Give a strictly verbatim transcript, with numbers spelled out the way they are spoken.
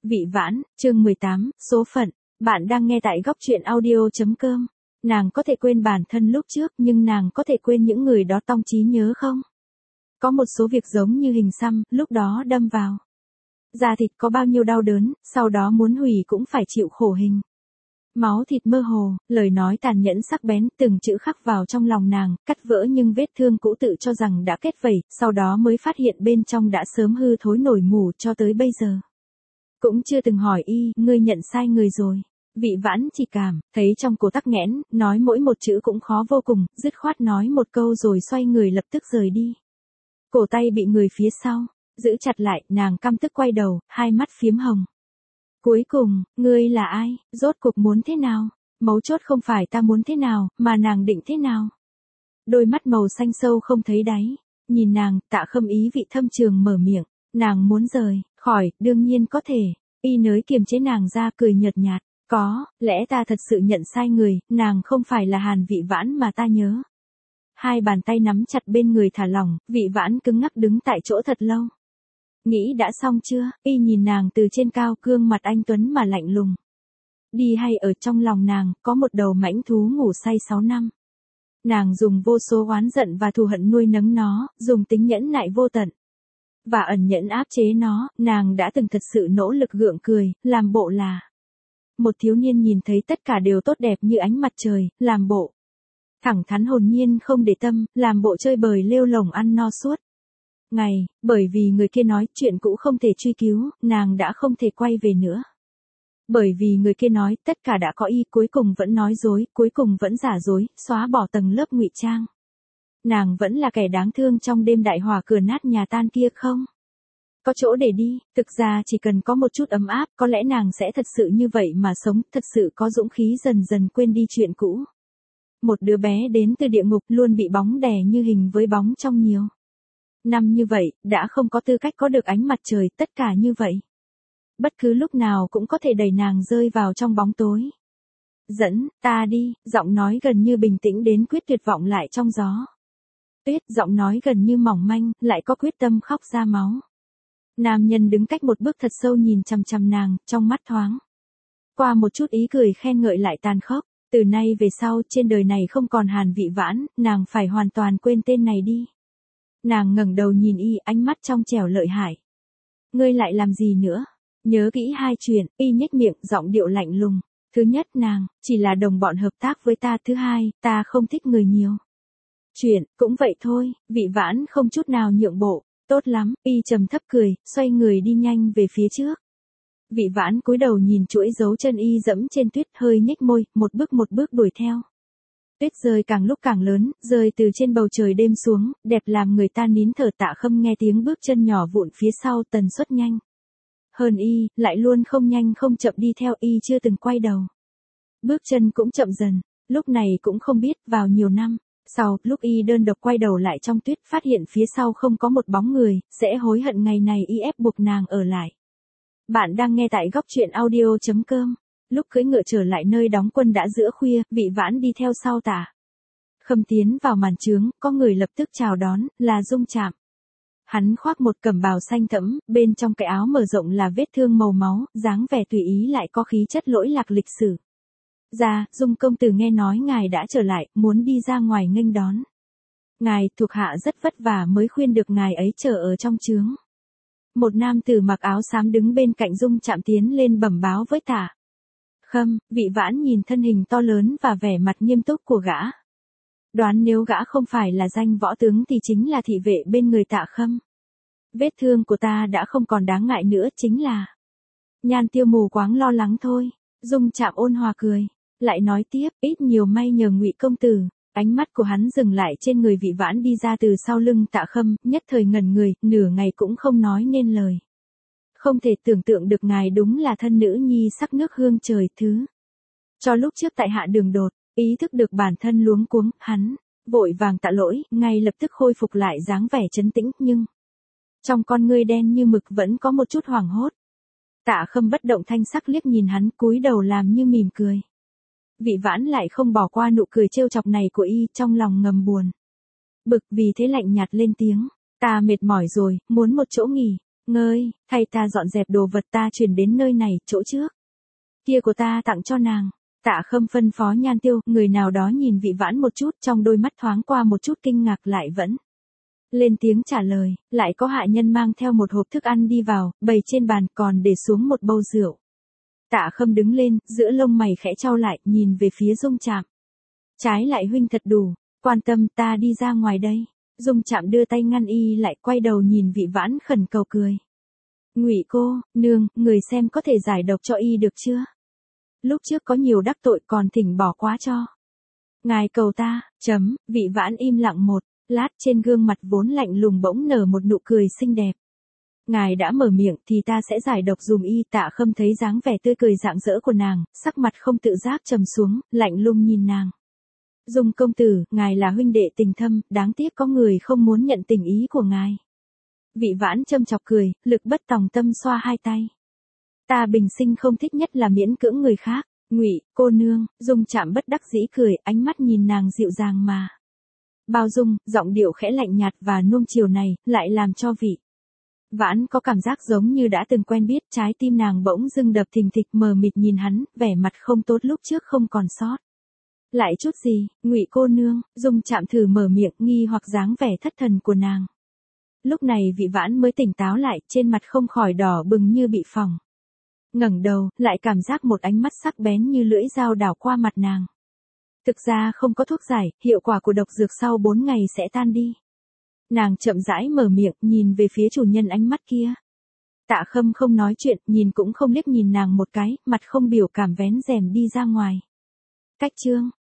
Vị Vãn, chương mười tám, số phận. Bạn đang nghe tại góc truyện audio.com. Nàng có thể quên bản thân lúc trước nhưng nàng có thể quên những người đó tong trí nhớ không? Có một số việc giống như hình xăm, lúc đó đâm vào da thịt có bao nhiêu đau đớn, sau đó muốn hủy cũng phải chịu khổ hình. Máu thịt mơ hồ, lời nói tàn nhẫn sắc bén, từng chữ khắc vào trong lòng nàng, cắt vỡ nhưng vết thương cũ tự cho rằng đã kết vảy, sau đó mới phát hiện bên trong đã sớm hư thối nổi mủ cho tới bây giờ. Cũng chưa từng hỏi y, ngươi nhận sai người rồi. Vị Vãn chỉ cảm, thấy trong cổ tắc nghẽn, nói mỗi một chữ cũng khó vô cùng, dứt khoát nói một câu rồi xoay người lập tức rời đi. Cổ tay bị người phía sau giữ chặt lại, nàng căm tức quay đầu, hai mắt phiếm hồng. Cuối cùng, ngươi là ai, rốt cuộc muốn thế nào? Mấu chốt không phải ta muốn thế nào, mà nàng định thế nào? Đôi mắt màu xanh sâu không thấy đáy, nhìn nàng, Tạ Khâm ý vị thâm trường mở miệng, nàng muốn rời khỏi, đương nhiên có thể. Y nới kiềm chế nàng ra, cười nhợt nhạt, có, lẽ ta thật sự nhận sai người, nàng không phải là Hàn Vị Vãn mà ta nhớ. Hai bàn tay nắm chặt bên người thả lỏng, Vị Vãn cứng ngắc đứng tại chỗ thật lâu. Nghĩ đã xong chưa? Y nhìn nàng từ trên cao, gương mặt anh tuấn mà lạnh lùng. Đi hay ở trong lòng nàng, có một đầu mãnh thú ngủ say sáu năm. Nàng dùng vô số oán giận và thù hận nuôi nấng nó, dùng tính nhẫn nại vô tận và ẩn nhẫn áp chế nó. Nàng đã từng thật sự nỗ lực gượng cười, làm bộ là một thiếu niên nhìn thấy tất cả đều tốt đẹp như ánh mặt trời, làm bộ thẳng thắn hồn nhiên không để tâm, làm bộ chơi bời lêu lổng ăn no suốt ngày. Bởi vì người kia nói chuyện cũ không thể truy cứu, nàng đã không thể quay về nữa. Bởi vì người kia nói tất cả đã có, y cuối cùng vẫn nói dối, cuối cùng vẫn giả dối, xóa bỏ tầng lớp ngụy trang. Nàng vẫn là kẻ đáng thương trong đêm đại hỏa cửa nát nhà tan kia không? Có chỗ để đi, thực ra chỉ cần có một chút ấm áp, có lẽ nàng sẽ thật sự như vậy mà sống, thật sự có dũng khí dần dần quên đi chuyện cũ. Một đứa bé đến từ địa ngục luôn bị bóng đè như hình với bóng trong nhiều năm như vậy, đã không có tư cách có được ánh mặt trời, tất cả như vậy. Bất cứ lúc nào cũng có thể đẩy nàng rơi vào trong bóng tối. Dẫn, ta đi, giọng nói gần như bình tĩnh đến quyết tuyệt vọng lại trong gió. Tuyết, giọng nói gần như mỏng manh, lại có quyết tâm khóc ra máu. Nam nhân đứng cách một bước thật sâu nhìn chằm chằm nàng, trong mắt thoáng qua một chút ý cười khen ngợi lại tàn khốc. Từ nay về sau, trên đời này không còn Hàn Vị Vãn, nàng phải hoàn toàn quên tên này đi. Nàng ngẩng đầu nhìn y, ánh mắt trong trẻo lợi hại. Ngươi lại làm gì nữa? Nhớ kỹ hai chuyện, y nhếch miệng, giọng điệu lạnh lùng. Thứ nhất, nàng chỉ là đồng bọn hợp tác với ta. Thứ hai, ta không thích người nhiều chuyện, cũng vậy thôi. Vị Vãn không chút nào nhượng bộ. Tốt lắm, y trầm thấp cười, xoay người đi nhanh về phía trước. Vị Vãn cúi đầu nhìn chuỗi dấu chân y dẫm trên tuyết, hơi nhếch môi, một bước một bước đuổi theo. Tuyết rơi càng lúc càng lớn, rơi từ trên bầu trời đêm xuống, đẹp làm người ta nín thở. Tạ Khâm nghe tiếng bước chân nhỏ vụn phía sau, tần suất nhanh hơn y, lại luôn không nhanh không chậm đi theo y, chưa từng quay đầu. Bước chân cũng chậm dần, lúc này cũng không biết, vào nhiều năm sau, lúc y đơn độc quay đầu lại trong tuyết, phát hiện phía sau không có một bóng người, sẽ hối hận ngày này y ép buộc nàng ở lại. Bạn đang nghe tại góc truyện audio.com. Lúc cưỡi ngựa trở lại nơi đóng quân đã giữa khuya, Vị Vãn đi theo sau Tạ Khâm tiến vào màn trướng, có người lập tức chào đón, là Dung Trạm. Hắn khoác một cẩm bào xanh thẫm, bên trong cái áo mở rộng là vết thương màu máu, dáng vẻ tùy ý lại có khí chất lỗi lạc lịch sử. Ra, Dung công tử nghe nói ngài đã trở lại, muốn đi ra ngoài nghênh đón ngài. Thuộc hạ rất vất vả mới khuyên được ngài ấy chờ ở trong trướng. Một nam tử mặc áo xám đứng bên cạnh Dung Trạm tiến lên bẩm báo với Tạ Khâm. Vị Vãn nhìn thân hình to lớn và vẻ mặt nghiêm túc của gã. Đoán nếu gã không phải là danh võ tướng thì chính là thị vệ bên người Tạ Khâm. Vết thương của ta đã không còn đáng ngại nữa, chính là Nhan Tiêu mù quáng lo lắng thôi. Dung Trạm ôn hòa cười, lại nói tiếp, ít nhiều may nhờ Ngụy công tử. Ánh mắt của hắn dừng lại trên người Vị Vãn đi ra từ sau lưng Tạ Khâm, nhất thời ngẩn người, nửa ngày cũng không nói nên lời. Không thể tưởng tượng được ngài đúng là thân nữ nhi sắc nước hương trời thứ. Cho lúc trước tại hạ đường đột, ý thức được bản thân luống cuống, hắn vội vàng tạ lỗi, ngay lập tức khôi phục lại dáng vẻ trấn tĩnh, nhưng trong con ngươi đen như mực vẫn có một chút hoảng hốt. Tạ Khâm bất động thanh sắc liếc nhìn hắn, cúi đầu làm như mỉm cười. Vị Vãn lại không bỏ qua nụ cười trêu chọc này của y, trong lòng ngầm buồn bực, vì thế lạnh nhạt lên tiếng, ta mệt mỏi rồi, muốn một chỗ nghỉ. Ngơi, thay ta dọn dẹp đồ vật ta chuyển đến nơi này, chỗ trước kia của ta tặng cho nàng. Tạ Khâm phân phó Nhan Tiêu, người nào đó nhìn Vị Vãn một chút, trong đôi mắt thoáng qua một chút kinh ngạc lại vẫn lên tiếng trả lời, lại có hạ nhân mang theo một hộp thức ăn đi vào, bày trên bàn còn để xuống một bầu rượu. Tạ Khâm đứng lên, giữa lông mày khẽ chau lại, nhìn về phía Dung Trạm. Trái lại huynh thật đủ, quan tâm, ta đi ra ngoài đây. Dung Trạm đưa tay ngăn y lại, quay đầu nhìn Vị Vãn khẩn cầu cười. Ngụy cô, nương, người xem có thể giải độc cho y được chưa? Lúc trước có nhiều đắc tội còn thỉnh bỏ quá cho. Ngài cầu ta, chấm, Vị Vãn im lặng một lát, trên gương mặt vốn lạnh lùng bỗng nở một nụ cười xinh đẹp. Ngài đã mở miệng thì ta sẽ giải độc dùm y. Tạ Khâm thấy dáng vẻ tươi cười rạng rỡ của nàng, sắc mặt không tự giác trầm xuống, lạnh lùng nhìn nàng. Dung công tử, ngài là huynh đệ tình thâm, đáng tiếc có người không muốn nhận tình ý của ngài. Vị Vãn châm chọc cười, lực bất tòng tâm xoa hai tay. Ta bình sinh không thích nhất là miễn cưỡng người khác. Ngụy cô nương. Dung Trạm bất đắc dĩ cười, ánh mắt nhìn nàng dịu dàng mà bao dung, giọng điệu khẽ lạnh nhạt và nuông chiều này, lại làm cho Vị Vãn có cảm giác giống như đã từng quen biết. Trái tim nàng bỗng dưng đập thình thịch, mờ mịt nhìn hắn, vẻ mặt không tốt lúc trước không còn sót lại chút gì. Ngụy cô nương. Dung Trạm thử mở miệng, nghi hoặc dáng vẻ thất thần của nàng. Lúc này Vị Vãn mới tỉnh táo lại, trên mặt không khỏi đỏ bừng như bị phỏng. Ngẩng đầu, lại cảm giác một ánh mắt sắc bén như lưỡi dao đảo qua mặt nàng. Thực ra không có thuốc giải, hiệu quả của độc dược sau bốn ngày sẽ tan đi. Nàng chậm rãi mở miệng, nhìn về phía chủ nhân ánh mắt kia. Tạ Khâm không nói chuyện, nhìn cũng không liếc nhìn nàng một cái, mặt không biểu cảm vén rèm đi ra ngoài. Cách chương